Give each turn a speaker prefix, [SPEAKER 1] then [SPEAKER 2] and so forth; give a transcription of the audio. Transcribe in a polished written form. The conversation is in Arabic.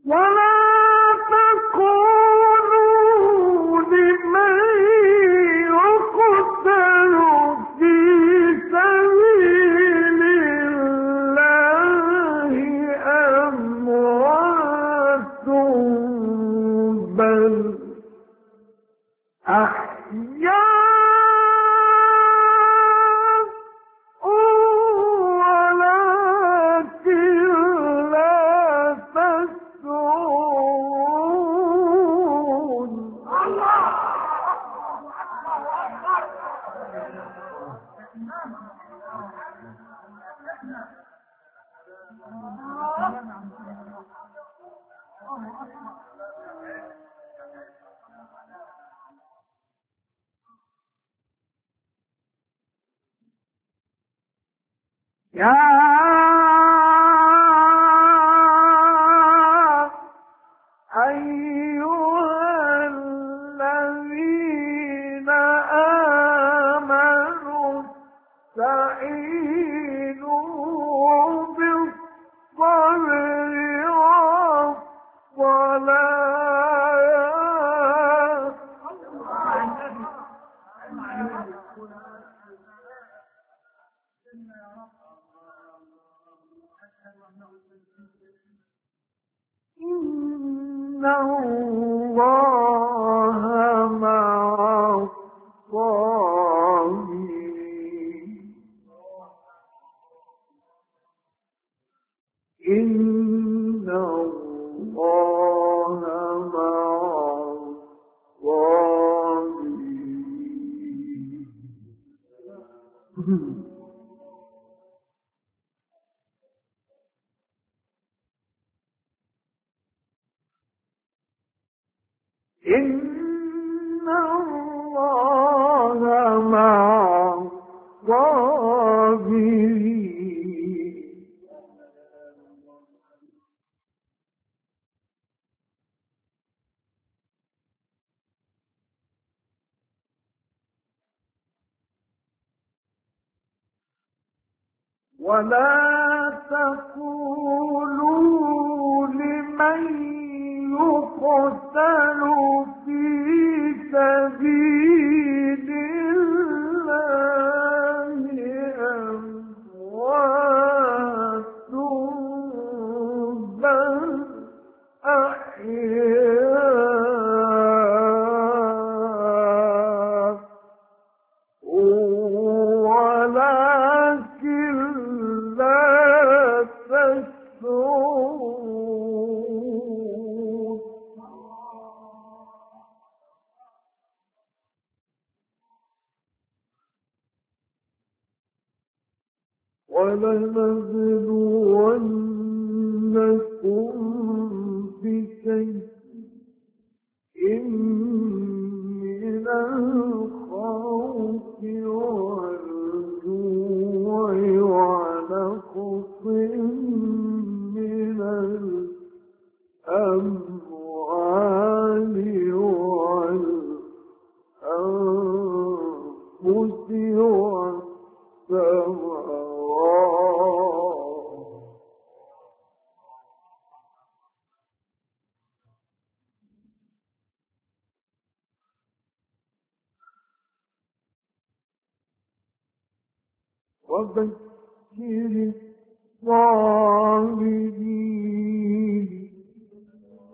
[SPEAKER 1] ولا تقولوا لمن يقتل في سبيل الله أموات بل أحياء يا أيها الذين آمنوا استعينوا بالصبر والصلاة إن الله مع الصابرين إن الله مع الصابرين إن الله مع الصابرين ولا تقولوا لمن يقتل في سبيل الله أموات بل أحياء ولكن لا تشعرون ولنبلونكم بشيء من الخوف والجوع ونقص من الأموال والأنفس والثمرات وبشر الصابرين